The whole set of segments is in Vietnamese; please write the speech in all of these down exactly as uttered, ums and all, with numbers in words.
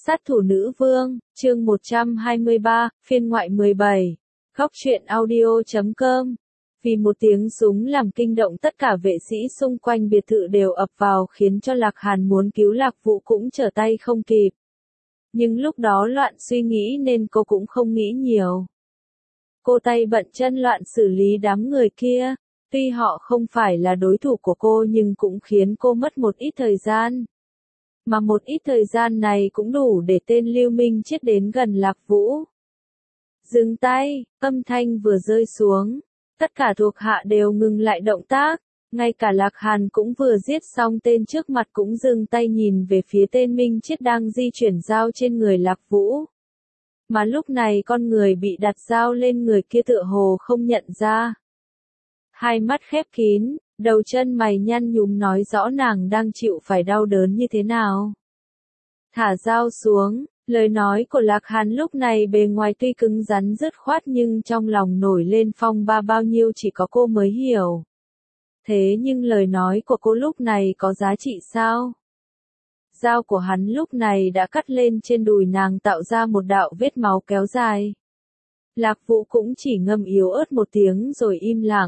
Sát thủ nữ vương, chương một trăm hai mươi ba, phiên ngoại mười bảy. Góc truyện audio chấm com. Vì một tiếng súng làm kinh động tất cả vệ sĩ xung quanh biệt thự đều ập vào khiến cho Lạc Hàn muốn cứu Lạc Vũ cũng trở tay không kịp. Nhưng lúc đó loạn suy nghĩ nên cô cũng không nghĩ nhiều. Cô tay bận chân loạn xử lý đám người kia, tuy họ không phải là đối thủ của cô nhưng cũng khiến cô mất một ít thời gian. Mà một ít thời gian này cũng đủ để tên Lưu Minh Chiết đến gần Lạc Vũ. Dừng tay, âm thanh vừa rơi xuống, tất cả thuộc hạ đều ngừng lại động tác, ngay cả Lạc Hàn cũng vừa giết xong tên trước mặt cũng dừng tay nhìn về phía tên Minh Chiết đang di chuyển dao trên người Lạc Vũ. Mà lúc này con người bị đặt dao lên người kia tựa hồ không nhận ra. Hai mắt khép kín, đầu chân mày nhăn nhúm nói rõ nàng đang chịu phải đau đớn như thế nào. Thả dao xuống, lời nói của Lạc Hàn lúc này bề ngoài tuy cứng rắn dứt khoát nhưng trong lòng nổi lên phong ba bao nhiêu chỉ có cô mới hiểu. Thế nhưng lời nói của cô lúc này có giá trị sao? Dao của hắn lúc này đã cắt lên trên đùi nàng tạo ra một đạo vết máu kéo dài. Lạc Vũ cũng chỉ ngâm yếu ớt một tiếng rồi im lặng.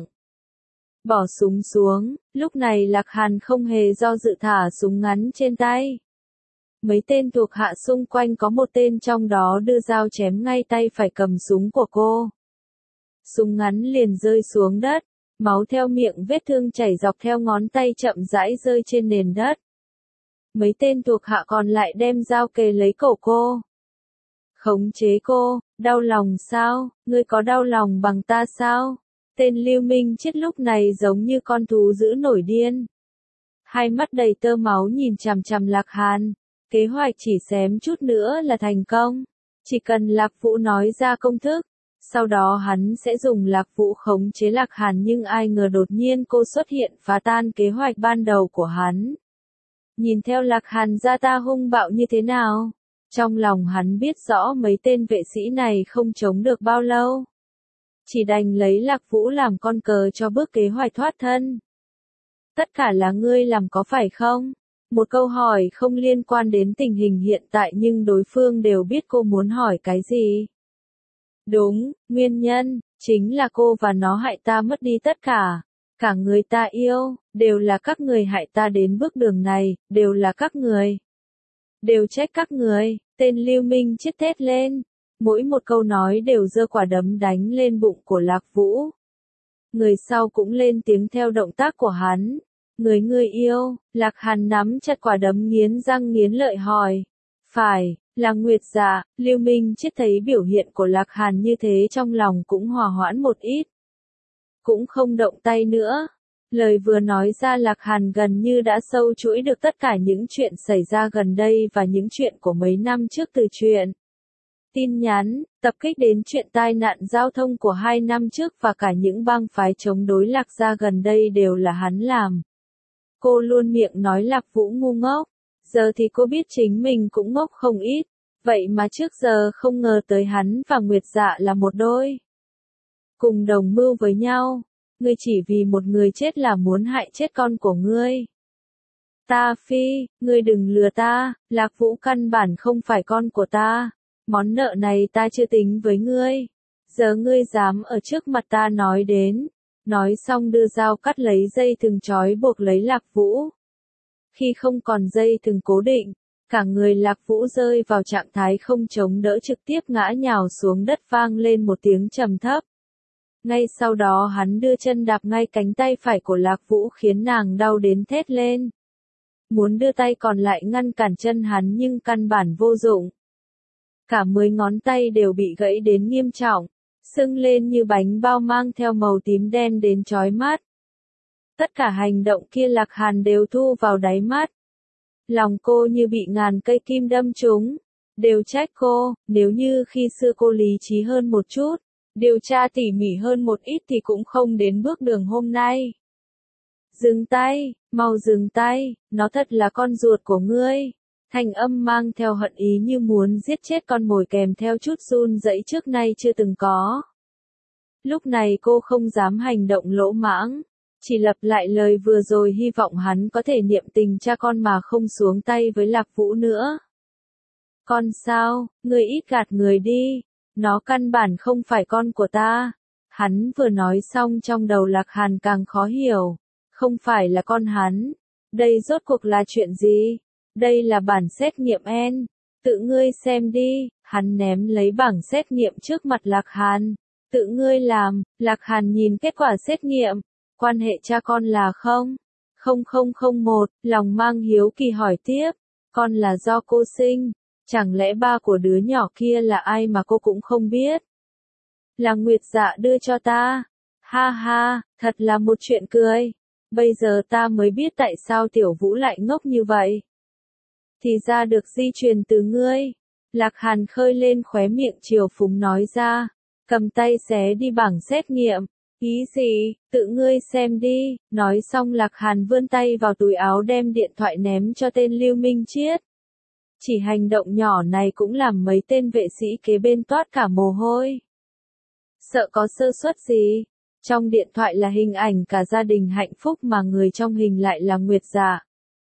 Bỏ súng xuống, lúc này Lạc Hàn không hề do dự thả súng ngắn trên tay. Mấy tên thuộc hạ xung quanh có một tên trong đó đưa dao chém ngay tay phải cầm súng của cô. Súng ngắn liền rơi xuống đất, máu theo miệng vết thương chảy dọc theo ngón tay chậm rãi rơi trên nền đất. Mấy tên thuộc hạ còn lại đem dao kề lấy cổ cô. Khống chế cô, đau lòng sao, ngươi có đau lòng bằng ta sao? Tên Lưu Minh Chiết lúc này giống như con thú dữ nổi điên. Hai mắt đầy tơ máu nhìn chằm chằm Lạc Hàn, kế hoạch chỉ xém chút nữa là thành công. Chỉ cần Lạc Vũ nói ra công thức, sau đó hắn sẽ dùng Lạc Vũ khống chế Lạc Hàn nhưng ai ngờ đột nhiên cô xuất hiện phá tan kế hoạch ban đầu của hắn. Nhìn theo Lạc Hàn ra ta hung bạo như thế nào, trong lòng hắn biết rõ mấy tên vệ sĩ này không chống được bao lâu. Chỉ đành lấy Lạc Vũ làm con cờ cho bước kế hoạch thoát thân. Tất cả là ngươi làm có phải không? Một câu hỏi không liên quan đến tình hình hiện tại nhưng đối phương đều biết cô muốn hỏi cái gì. Đúng, nguyên nhân, chính là cô và nó hại ta mất đi tất cả. Cả người ta yêu, đều là các người hại ta đến bước đường này, đều là các người. Đều trách các người, tên Lưu Minh Chiết thét lên. Mỗi một câu nói đều giơ quả đấm đánh lên bụng của Lạc Vũ. Người sau cũng lên tiếng theo động tác của hắn. Người ngươi yêu, Lạc Hàn nắm chặt quả đấm nghiến răng nghiến lợi hỏi. Phải, là Nguyệt Dạ. Lưu Minh Chiết thấy biểu hiện của Lạc Hàn như thế trong lòng cũng hòa hoãn một ít. Cũng không động tay nữa. Lời vừa nói ra Lạc Hàn gần như đã sâu chuỗi được tất cả những chuyện xảy ra gần đây và những chuyện của mấy năm trước từ chuyện. Tin nhắn, tập kích đến chuyện tai nạn giao thông của hai năm trước và cả những bang phái chống đối Lạc gia gần đây đều là hắn làm. Cô luôn miệng nói Lạc Vũ ngu ngốc, giờ thì cô biết chính mình cũng ngốc không ít, vậy mà trước giờ không ngờ tới hắn và Nguyệt Dạ là một đôi. Cùng đồng mưu với nhau, ngươi chỉ vì một người chết là muốn hại chết con của ngươi. Ta phi, ngươi đừng lừa ta, Lạc Vũ căn bản không phải con của ta. Món nợ này ta chưa tính với ngươi. Giờ ngươi dám ở trước mặt ta nói đến. Nói xong đưa dao cắt lấy dây thừng trói buộc lấy Lạc Vũ. Khi không còn dây thừng cố định, cả người Lạc Vũ rơi vào trạng thái không chống đỡ trực tiếp ngã nhào xuống đất vang lên một tiếng trầm thấp. Ngay sau đó hắn đưa chân đạp ngay cánh tay phải của Lạc Vũ khiến nàng đau đến thét lên. Muốn đưa tay còn lại ngăn cản chân hắn nhưng căn bản vô dụng. Cả mười ngón tay đều bị gãy đến nghiêm trọng, sưng lên như bánh bao mang theo màu tím đen đến chói mắt. Tất cả hành động kia Lạc Hàn đều thu vào đáy mắt. Lòng cô như bị ngàn cây kim đâm trúng, đều trách cô, nếu như khi xưa cô lý trí hơn một chút, điều tra tỉ mỉ hơn một ít thì cũng không đến bước đường hôm nay. Dừng tay, mau dừng tay, nó thật là con ruột của ngươi. Thanh âm mang theo hận ý như muốn giết chết con mồi kèm theo chút run rẩy trước nay chưa từng có. Lúc này cô không dám hành động lỗ mãng, chỉ lặp lại lời vừa rồi hy vọng hắn có thể niệm tình cha con mà không xuống tay với Lạc Vũ nữa. Con sao, ngươi ít gạt người đi, nó căn bản không phải con của ta. Hắn vừa nói xong trong đầu Lạc Hàn càng khó hiểu, không phải là con hắn, đây rốt cuộc là chuyện gì? Đây là bản xét nghiệm N, tự ngươi xem đi, hắn ném lấy bảng xét nghiệm trước mặt Lạc Hàn, tự ngươi làm. Lạc Hàn nhìn kết quả xét nghiệm, quan hệ cha con là không? Không không không một, lòng mang hiếu kỳ hỏi tiếp, con là do cô sinh, chẳng lẽ ba của đứa nhỏ kia là ai mà cô cũng không biết? Là Nguyệt Dạ đưa cho ta. Ha ha, thật là một chuyện cười. Bây giờ ta mới biết tại sao Tiểu Vũ lại ngốc như vậy. Thì ra được di truyền từ ngươi. Lạc Hàn khơi lên khóe miệng chiều phúng nói ra, cầm tay xé đi bảng xét nghiệm. Ý gì, tự ngươi xem đi. Nói xong Lạc Hàn vươn tay vào túi áo đem điện thoại ném cho tên Lưu Minh Chiết. Chỉ hành động nhỏ này cũng làm mấy tên vệ sĩ kế bên toát cả mồ hôi. Sợ có sơ suất gì? Trong điện thoại là hình ảnh cả gia đình hạnh phúc mà người trong hình lại là Nguyệt Dạ.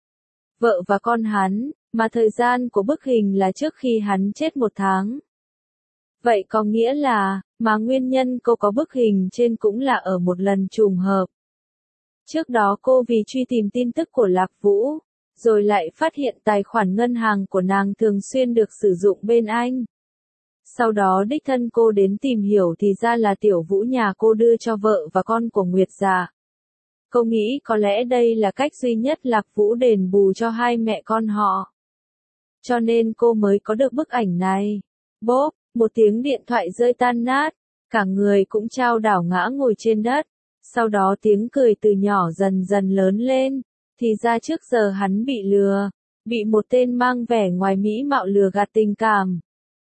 Vợ và con hắn, mà thời gian của bức hình là trước khi hắn chết một tháng. Vậy có nghĩa là, mà nguyên nhân cô có bức hình trên cũng là ở một lần trùng hợp. Trước đó cô vì truy tìm tin tức của Lạc Vũ, rồi lại phát hiện tài khoản ngân hàng của nàng thường xuyên được sử dụng bên anh. Sau đó đích thân cô đến tìm hiểu thì ra là Tiểu Vũ nhà cô đưa cho vợ và con của Nguyệt Dạ. Cô nghĩ có lẽ đây là cách duy nhất Lạc Vũ đền bù cho hai mẹ con họ. Cho nên cô mới có được bức ảnh này. Bốp, một tiếng điện thoại rơi tan nát, cả người cũng chao đảo ngã ngồi trên đất. Sau đó tiếng cười từ nhỏ dần dần lớn lên, thì ra trước giờ hắn bị lừa, bị một tên mang vẻ ngoài mỹ mạo lừa gạt tình cảm.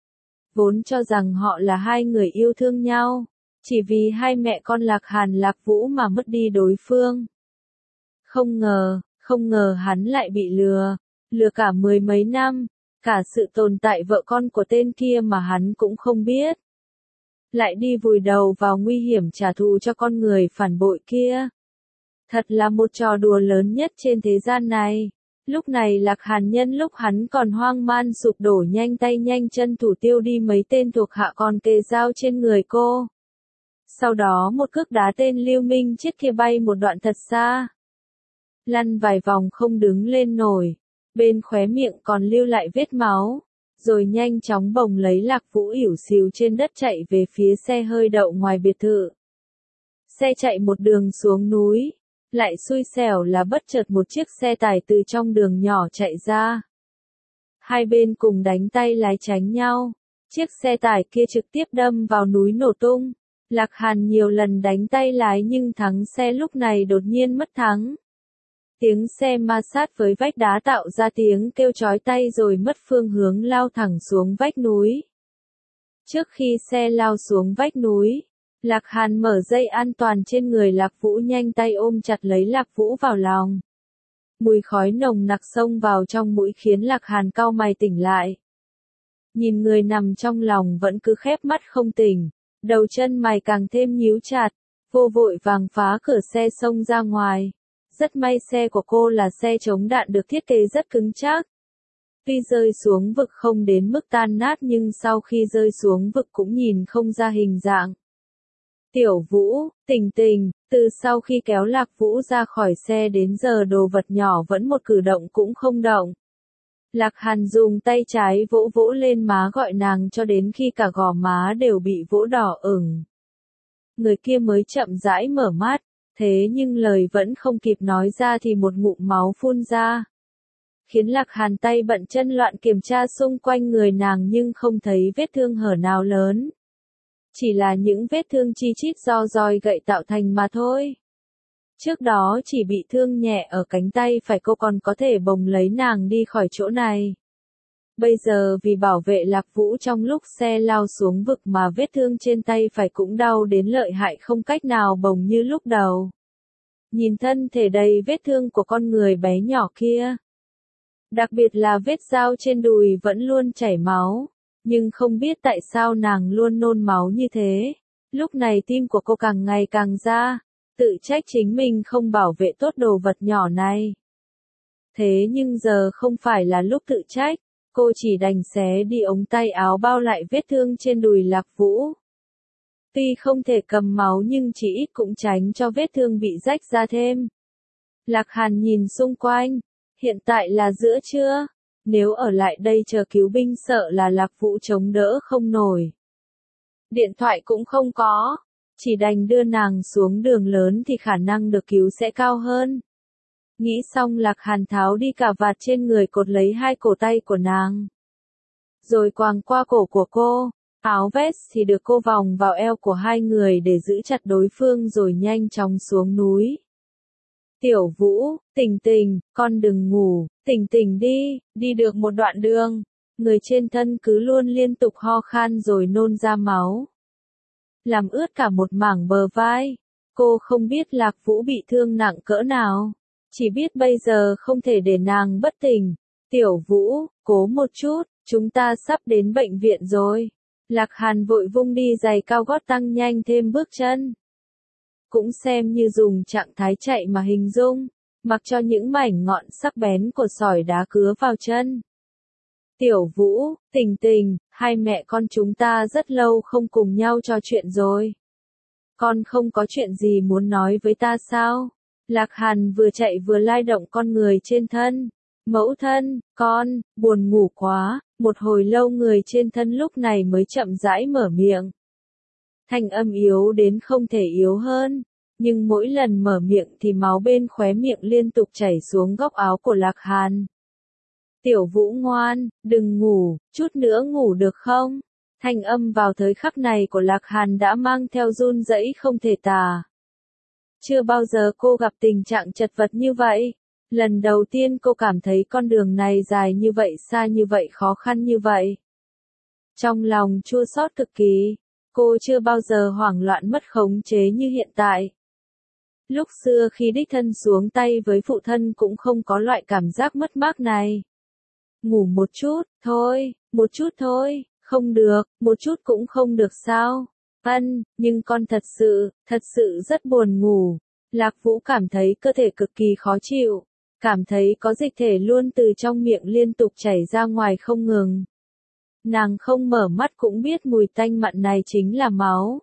Vốn cho rằng họ là hai người yêu thương nhau, chỉ vì hai mẹ con Lạc Hàn Lạc Vũ mà mất đi đối phương. Không ngờ, không ngờ hắn lại bị lừa, lừa cả mười mấy năm, cả sự tồn tại vợ con của tên kia mà hắn cũng không biết. Lại đi vùi đầu vào nguy hiểm trả thù cho con người phản bội kia. Thật là một trò đùa lớn nhất trên thế gian này. Lúc này Lạc Hàn nhân lúc hắn còn hoang man sụp đổ nhanh tay nhanh chân thủ tiêu đi mấy tên thuộc hạ còn kề dao trên người cô. Sau đó một cước đá tên Lưu Minh Chiết kia bay một đoạn thật xa. Lăn vài vòng không đứng lên nổi, bên khóe miệng còn lưu lại vết máu, rồi nhanh chóng bồng lấy Lạc Vũ ỉu xìu trên đất chạy về phía xe hơi đậu ngoài biệt thự. Xe chạy một đường xuống núi. Lại xui xẻo là bất chợt một chiếc xe tải từ trong đường nhỏ chạy ra. Hai bên cùng đánh tay lái tránh nhau. Chiếc xe tải kia trực tiếp đâm vào núi nổ tung. Lạc Hàn nhiều lần đánh tay lái nhưng thắng xe lúc này đột nhiên mất thắng. Tiếng xe ma sát với vách đá tạo ra tiếng kêu chói tai rồi mất phương hướng lao thẳng xuống vách núi. Trước khi xe lao xuống vách núi, Lạc Hàn mở dây an toàn trên người Lạc Vũ nhanh tay ôm chặt lấy Lạc Vũ vào lòng. Mùi khói nồng nặc xông vào trong mũi khiến Lạc Hàn cau mày tỉnh lại. Nhìn người nằm trong lòng vẫn cứ khép mắt không tỉnh, đầu chân mày càng thêm nhíu chặt, vô vội vàng phá cửa xe xông ra ngoài. Rất may xe của cô là xe chống đạn được thiết kế rất cứng chắc. Tuy rơi xuống vực không đến mức tan nát nhưng sau khi rơi xuống vực cũng nhìn không ra hình dạng. Tiểu Vũ, Tình Tình, từ sau khi kéo Lạc Vũ ra khỏi xe đến giờ đồ vật nhỏ vẫn một cử động cũng không động. Lạc Hàn dùng tay trái vỗ vỗ lên má gọi nàng cho đến khi cả gò má đều bị vỗ đỏ ửng. Người kia mới chậm rãi mở mắt, thế nhưng lời vẫn không kịp nói ra thì một ngụm máu phun ra. Khiến Lạc Hàn tay bận chân loạn kiểm tra xung quanh người nàng nhưng không thấy vết thương hở nào lớn. Chỉ là những vết thương chi chít do roi gậy tạo thành mà thôi. Trước đó chỉ bị thương nhẹ ở cánh tay phải cô còn có thể bồng lấy nàng đi khỏi chỗ này. Bây giờ vì bảo vệ Lạc Vũ trong lúc xe lao xuống vực mà vết thương trên tay phải cũng đau đến lợi hại không cách nào bồng như lúc đầu. Nhìn thân thể đầy vết thương của con người bé nhỏ kia. Đặc biệt là vết dao trên đùi vẫn luôn chảy máu. Nhưng không biết tại sao nàng luôn nôn máu như thế. Lúc này tim của cô càng ngày càng ra, tự trách chính mình không bảo vệ tốt đồ vật nhỏ này. Thế nhưng giờ không phải là lúc tự trách, Cô chỉ đành xé đi ống tay áo bao lại vết thương trên đùi Lạc Vũ. Tuy không thể cầm máu nhưng chỉ ít cũng tránh cho vết thương bị rách ra thêm. Lạc Hàn nhìn xung quanh, hiện tại là giữa trưa, nếu ở lại đây chờ cứu binh sợ là Lạc Vũ chống đỡ không nổi. Điện thoại cũng không có, chỉ đành đưa nàng xuống đường lớn thì khả năng được cứu sẽ cao hơn. Nghĩ xong Lạc Hàn tháo đi cà vạt trên người cột lấy hai cổ tay của nàng. Rồi quàng qua cổ của cô, áo vest thì được cô vòng vào eo của hai người để giữ chặt đối phương rồi nhanh chóng xuống núi. Tiểu Vũ, Tình Tình, con đừng ngủ, Tình Tình đi, đi được một đoạn đường, người trên thân cứ luôn liên tục ho khan rồi nôn ra máu. Làm ướt cả một mảng bờ vai, cô không biết Lạc Vũ bị thương nặng cỡ nào, chỉ biết bây giờ không thể để nàng bất tỉnh. Tiểu Vũ, cố một chút, chúng ta sắp đến bệnh viện rồi. Lạc Hàn vội vung đi giày cao gót tăng nhanh thêm bước chân. Cũng xem như dùng trạng thái chạy mà hình dung, mặc cho những mảnh ngọn sắc bén của sỏi đá cứa vào chân. Tiểu Vũ, Tình Tình, hai mẹ con chúng ta rất lâu không cùng nhau trò chuyện rồi. Con không có chuyện gì muốn nói với ta sao? Lạc Hàn vừa chạy vừa lay động con người trên thân. Mẫu thân, con, buồn ngủ quá, một hồi lâu người trên thân lúc này mới chậm rãi mở miệng. Thanh âm yếu đến không thể yếu hơn, nhưng mỗi lần mở miệng thì máu bên khóe miệng liên tục chảy xuống góc áo của Lạc Hàn. Tiểu Vũ ngoan, đừng ngủ, chút nữa ngủ được không? Thanh âm vào thời khắc này của Lạc Hàn đã mang theo run rẩy không thể tả. Chưa bao giờ cô gặp tình trạng chật vật như vậy. Lần đầu tiên cô cảm thấy con đường này dài như vậy, xa như vậy, khó khăn như vậy. Trong lòng chua xót cực kỳ, cô chưa bao giờ hoảng loạn mất khống chế như hiện tại. Lúc xưa khi đích thân xuống tay với phụ thân cũng không có loại cảm giác mất mát này. Ngủ một chút, thôi, một chút thôi, không được, một chút cũng không được sao? Ân, nhưng con thật sự, thật sự rất buồn ngủ. Lạc Vũ cảm thấy cơ thể cực kỳ khó chịu, cảm thấy có dịch thể luôn từ trong miệng liên tục chảy ra ngoài không ngừng. Nàng không mở mắt cũng biết mùi tanh mặn này chính là máu.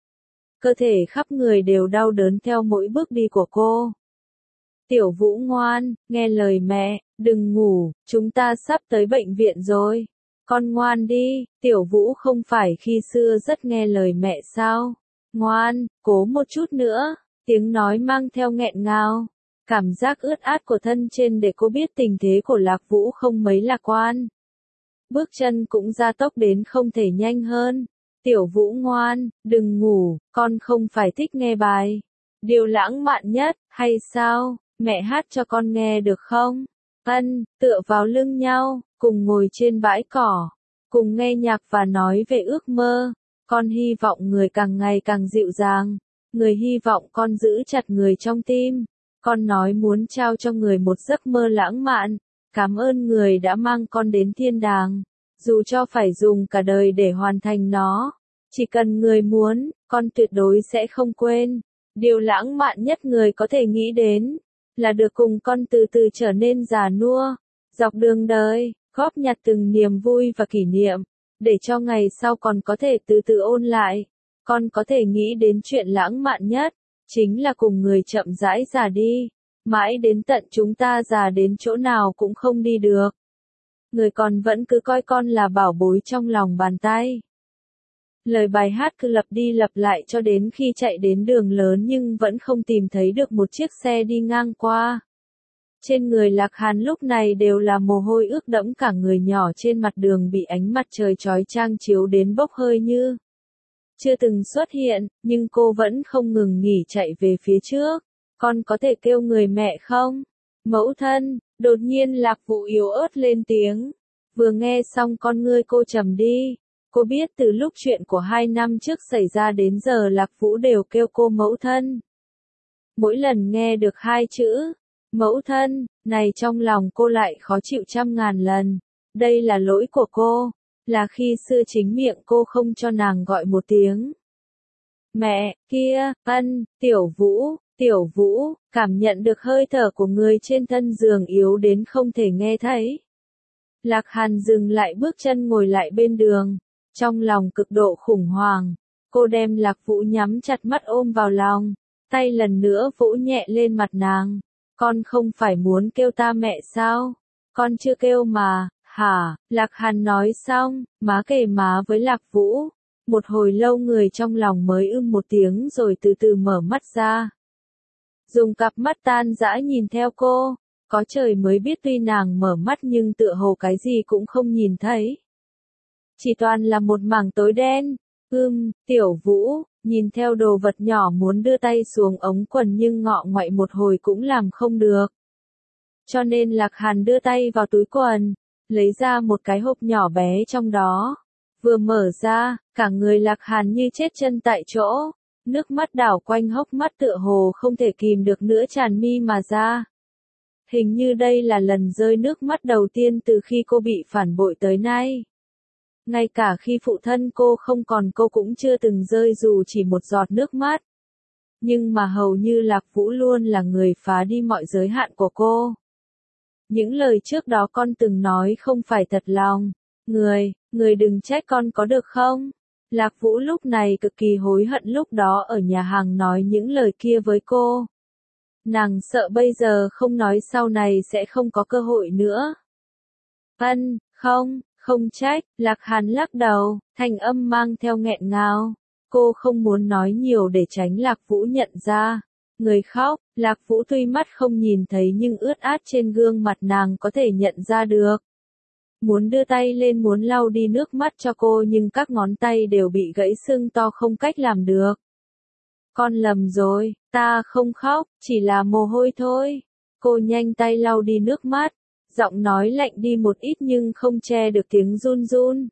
Cơ thể khắp người đều đau đớn theo mỗi bước đi của cô. Tiểu Vũ ngoan, nghe lời mẹ, đừng ngủ, chúng ta sắp tới bệnh viện rồi. Con ngoan đi, Tiểu Vũ không phải khi xưa rất nghe lời mẹ sao? Ngoan, cố một chút nữa, tiếng nói mang theo nghẹn ngào. Cảm giác ướt át của thân trên để cô biết tình thế của Lạc Vũ không mấy lạc quan. Bước chân cũng gia tốc đến không thể nhanh hơn. Tiểu Vũ ngoan, đừng ngủ, con không phải thích nghe bài. Điều lãng mạn nhất, hay sao? Mẹ hát cho con nghe được không? Ân, tựa vào lưng nhau, cùng ngồi trên bãi cỏ, cùng nghe nhạc và nói về ước mơ. Con hy vọng người càng ngày càng dịu dàng. Người hy vọng con giữ chặt người trong tim. Con nói muốn trao cho người một giấc mơ lãng mạn. Cảm ơn người đã mang con đến thiên đàng. Dù cho phải dùng cả đời để hoàn thành nó. Chỉ cần người muốn, con tuyệt đối sẽ không quên. Điều lãng mạn nhất người có thể nghĩ đến là được cùng con từ từ trở nên già nua. Dọc đường đời, góp nhặt từng niềm vui và kỷ niệm. Để cho ngày sau còn có thể từ từ ôn lại. Con có thể nghĩ đến chuyện lãng mạn nhất. Chính là cùng người chậm rãi già đi. Mãi đến tận chúng ta già đến chỗ nào cũng không đi được. Người còn vẫn cứ coi con là bảo bối trong lòng bàn tay. Lời bài hát cứ lặp đi lặp lại cho đến khi chạy đến đường lớn nhưng vẫn không tìm thấy được một chiếc xe đi ngang qua. Trên người Lạc Hàn lúc này đều là mồ hôi ướt đẫm, cả người nhỏ trên mặt đường bị ánh mặt trời chói chang chiếu đến bốc hơi như chưa từng xuất hiện, nhưng cô vẫn không ngừng nghỉ chạy về phía trước. Con có thể kêu người mẹ không? Mẫu thân, đột nhiên Lạc Vũ yếu ớt lên tiếng. Vừa nghe xong con ngươi cô trầm đi. Cô biết từ lúc chuyện của hai năm trước xảy ra đến giờ Lạc Vũ đều kêu cô mẫu thân. Mỗi lần nghe được hai chữ, mẫu thân, này trong lòng cô lại khó chịu trăm ngàn lần. Đây là lỗi của cô, là khi xưa chính miệng cô không cho nàng gọi một tiếng. Mẹ, kia, ân, Tiểu Vũ, Tiểu Vũ, cảm nhận được hơi thở của người trên thân giường yếu đến không thể nghe thấy. Lạc Hàn dừng lại bước chân ngồi lại bên đường, trong lòng cực độ khủng hoảng. Cô đem Lạc Vũ nhắm chặt mắt ôm vào lòng, tay lần nữa vỗ nhẹ lên mặt nàng. Con không phải muốn kêu ta mẹ sao? Con chưa kêu mà, hả? Lạc Hàn nói xong, má kề má với Lạc Vũ. Một hồi lâu người trong lòng mới ưm một tiếng rồi từ từ mở mắt ra. Dùng cặp mắt tan dã nhìn theo cô, có trời mới biết tuy nàng mở mắt nhưng tựa hồ cái gì cũng không nhìn thấy. Chỉ toàn là một mảng tối đen. Ưm, Tiểu Vũ, nhìn theo đồ vật nhỏ muốn đưa tay xuống ống quần nhưng ngọ ngoại một hồi cũng làm không được. Cho nên Lạc Hàn đưa tay vào túi quần, lấy ra một cái hộp nhỏ bé trong đó. Vừa mở ra, cả người Lạc Hàn như chết chân tại chỗ, nước mắt đảo quanh hốc mắt tựa hồ không thể kìm được nữa tràn mi mà ra. Hình như đây là lần rơi nước mắt đầu tiên từ khi cô bị phản bội tới nay. Ngay cả khi phụ thân cô không còn cô cũng chưa từng rơi dù chỉ một giọt nước mắt. Nhưng mà hầu như Lạc Vũ luôn là người phá đi mọi giới hạn của cô. Những lời trước đó con từng nói không phải thật lòng. Người, người đừng trách con có được không? Lạc Vũ lúc này cực kỳ hối hận lúc đó ở nhà hàng nói những lời kia với cô. Nàng sợ bây giờ không nói sau này sẽ không có cơ hội nữa. Ân, không, không trách, Lạc Hàn lắc đầu, thanh âm mang theo nghẹn ngào. Cô không muốn nói nhiều để tránh Lạc Vũ nhận ra. Người khóc, Lạc Vũ tuy mắt không nhìn thấy nhưng ướt át trên gương mặt nàng có thể nhận ra được. Muốn đưa tay lên muốn lau đi nước mắt cho cô nhưng các ngón tay đều bị gãy sưng to không cách làm được. Con lầm rồi, ta không khóc, chỉ là mồ hôi thôi. Cô nhanh tay lau đi nước mắt, giọng nói lạnh đi một ít nhưng không che được tiếng run run.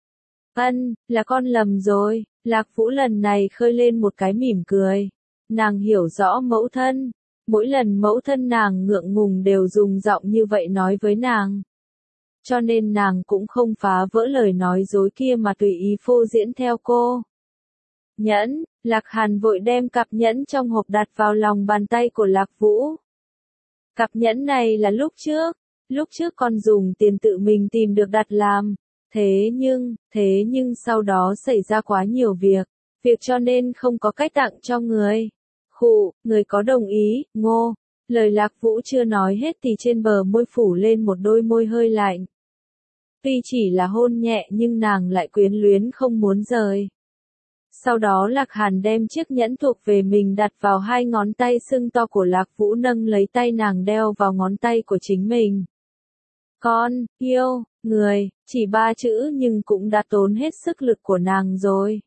Ân, là con lầm rồi, Lạc Vũ lần này khơi lên một cái mỉm cười. Nàng hiểu rõ mẫu thân, mỗi lần mẫu thân nàng ngượng ngùng đều dùng giọng như vậy nói với nàng. Cho nên nàng cũng không phá vỡ lời nói dối kia mà tùy ý phô diễn theo cô. Nhẫn, Lạc Hàn vội đem cặp nhẫn trong hộp đặt vào lòng bàn tay của Lạc Vũ. Cặp nhẫn này là lúc trước, lúc trước con dùng tiền tự mình tìm được đặt làm. Thế nhưng, thế nhưng sau đó xảy ra quá nhiều việc, việc cho nên không có cách tặng cho người. Khụ, người có đồng ý, ngô. Lời Lạc Vũ chưa nói hết thì trên bờ môi phủ lên một đôi môi hơi lạnh. Tuy chỉ là hôn nhẹ nhưng nàng lại quyến luyến không muốn rời. Sau đó Lạc Hàn đem chiếc nhẫn thuộc về mình đặt vào hai ngón tay sưng to của Lạc Vũ nâng lấy tay nàng đeo vào ngón tay của chính mình. Con, yêu, người, chỉ ba chữ nhưng cũng đã tốn hết sức lực của nàng rồi.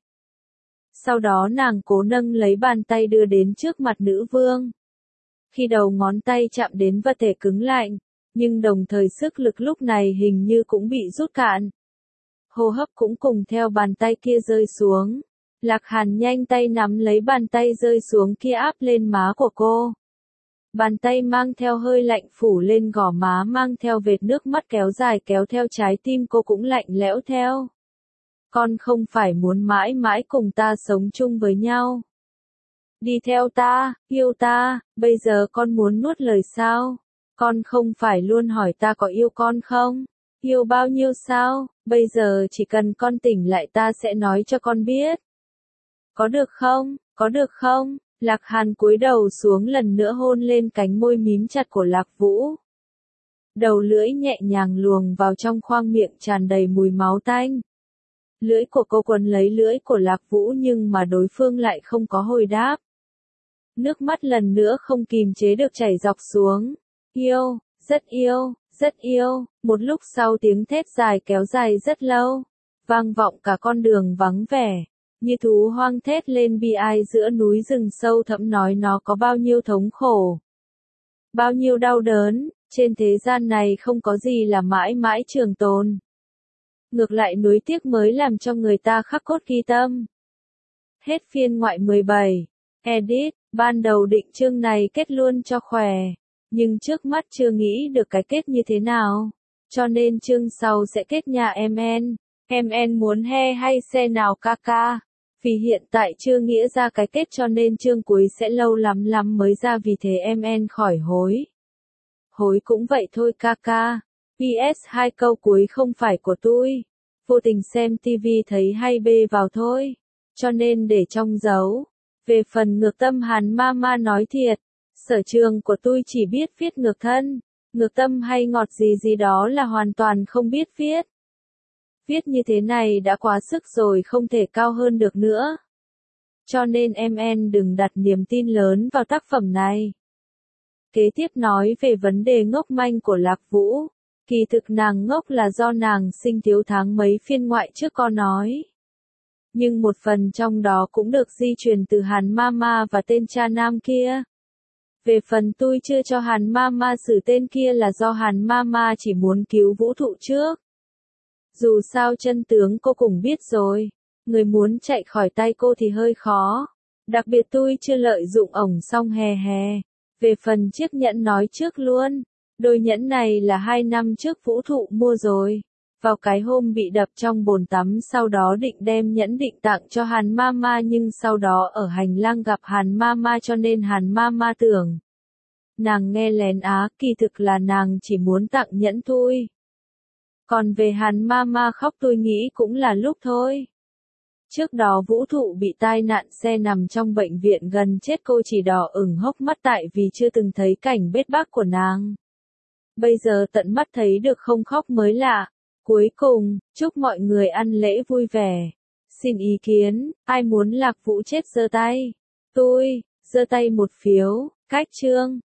Sau đó nàng cố nâng lấy bàn tay đưa đến trước mặt nữ vương. Khi đầu ngón tay chạm đến vật thể cứng lạnh, nhưng đồng thời sức lực lúc này hình như cũng bị rút cạn. Hô hấp cũng cùng theo bàn tay kia rơi xuống. Lạc Hàn nhanh tay nắm lấy bàn tay rơi xuống kia áp lên má của cô. Bàn tay mang theo hơi lạnh phủ lên gò má mang theo vệt nước mắt kéo dài kéo theo trái tim cô cũng lạnh lẽo theo. Con không phải muốn mãi mãi cùng ta sống chung với nhau. Đi theo ta, yêu ta, bây giờ con muốn nuốt lời sao? Con không phải luôn hỏi ta có yêu con không? Yêu bao nhiêu sao? Bây giờ chỉ cần con tỉnh lại ta sẽ nói cho con biết. Có được không? Có được không? Lạc Hàn cúi đầu xuống lần nữa hôn lên cánh môi mím chặt của Lạc Vũ. Đầu lưỡi nhẹ nhàng luồng vào trong khoang miệng tràn đầy mùi máu tanh. Lưỡi của cô quấn lấy lưỡi của Lạc Vũ nhưng mà đối phương lại không có hồi đáp. Nước mắt lần nữa không kìm chế được chảy dọc xuống. Yêu, rất yêu, rất yêu. Một lúc sau tiếng thét dài kéo dài rất lâu. Vang vọng cả con đường vắng vẻ. Như thú hoang thét lên bi ai giữa núi rừng sâu thẳm nói nó có bao nhiêu thống khổ. Bao nhiêu đau đớn, trên thế gian này không có gì là mãi mãi trường tồn. Ngược lại nuối tiếc mới làm cho người ta khắc cốt ghi tâm. Hết phiên ngoại mười bảy. Edit, ban đầu định chương này kết luôn cho khỏe. Nhưng trước mắt chưa nghĩ được cái kết như thế nào. Cho nên chương sau sẽ kết nhà em en. Em en muốn he hay xe nào ca ca. Vì hiện tại chưa nghĩa ra cái kết cho nên chương cuối sẽ lâu lắm lắm mới ra vì thế em en khỏi hối. Hối cũng vậy thôi ca ca. pê ét hai câu cuối không phải của tôi. Vô tình xem tivi thấy hay bê vào thôi. Cho nên để trong dấu. Về phần ngược tâm Hàn Mama nói thiệt. Sở trường của tôi chỉ biết viết ngược thân. Ngược tâm hay ngọt gì gì đó là hoàn toàn không biết viết. Viết như thế này đã quá sức rồi, không thể cao hơn được nữa. Cho nên em en đừng đặt niềm tin lớn vào tác phẩm này. Kế tiếp nói về vấn đề ngốc manh của Lạc Vũ. Kỳ thực nàng ngốc là do nàng sinh thiếu tháng mấy phiên ngoại trước có nói. Nhưng một phần trong đó cũng được di truyền từ Hàn Mama và tên cha nam kia. Về phần tôi chưa cho Hàn Mama xử tên kia là do Hàn Mama chỉ muốn cứu Vũ Thụ trước. Dù sao chân tướng cô cũng biết rồi. Người muốn chạy khỏi tay cô thì hơi khó. Đặc biệt tôi chưa lợi dụng ổng xong hè hè. Về phần chiếc nhẫn nói trước luôn. Đôi nhẫn này là hai năm trước Vũ Thụ mua rồi. Vào cái hôm bị đập trong bồn tắm, sau đó định đem nhẫn định tặng cho Hàn Mama, nhưng sau đó ở hành lang gặp Hàn Mama cho nên Hàn Mama tưởng. Nàng nghe lén á, kỳ thực là nàng chỉ muốn tặng nhẫn thôi. Còn về Hàn Mama khóc tôi nghĩ cũng là lúc thôi. Trước đó Vũ Thụ bị tai nạn xe nằm trong bệnh viện gần chết, cô chỉ đỏ ửng hốc mắt tại vì chưa từng thấy cảnh bết bát của nàng. Bây giờ tận mắt thấy được không khóc mới lạ. Cuối cùng, chúc mọi người ăn lễ vui vẻ. Xin ý kiến, ai muốn Lạc Vũ chết giơ tay. Tôi, giơ tay một phiếu, cách chương.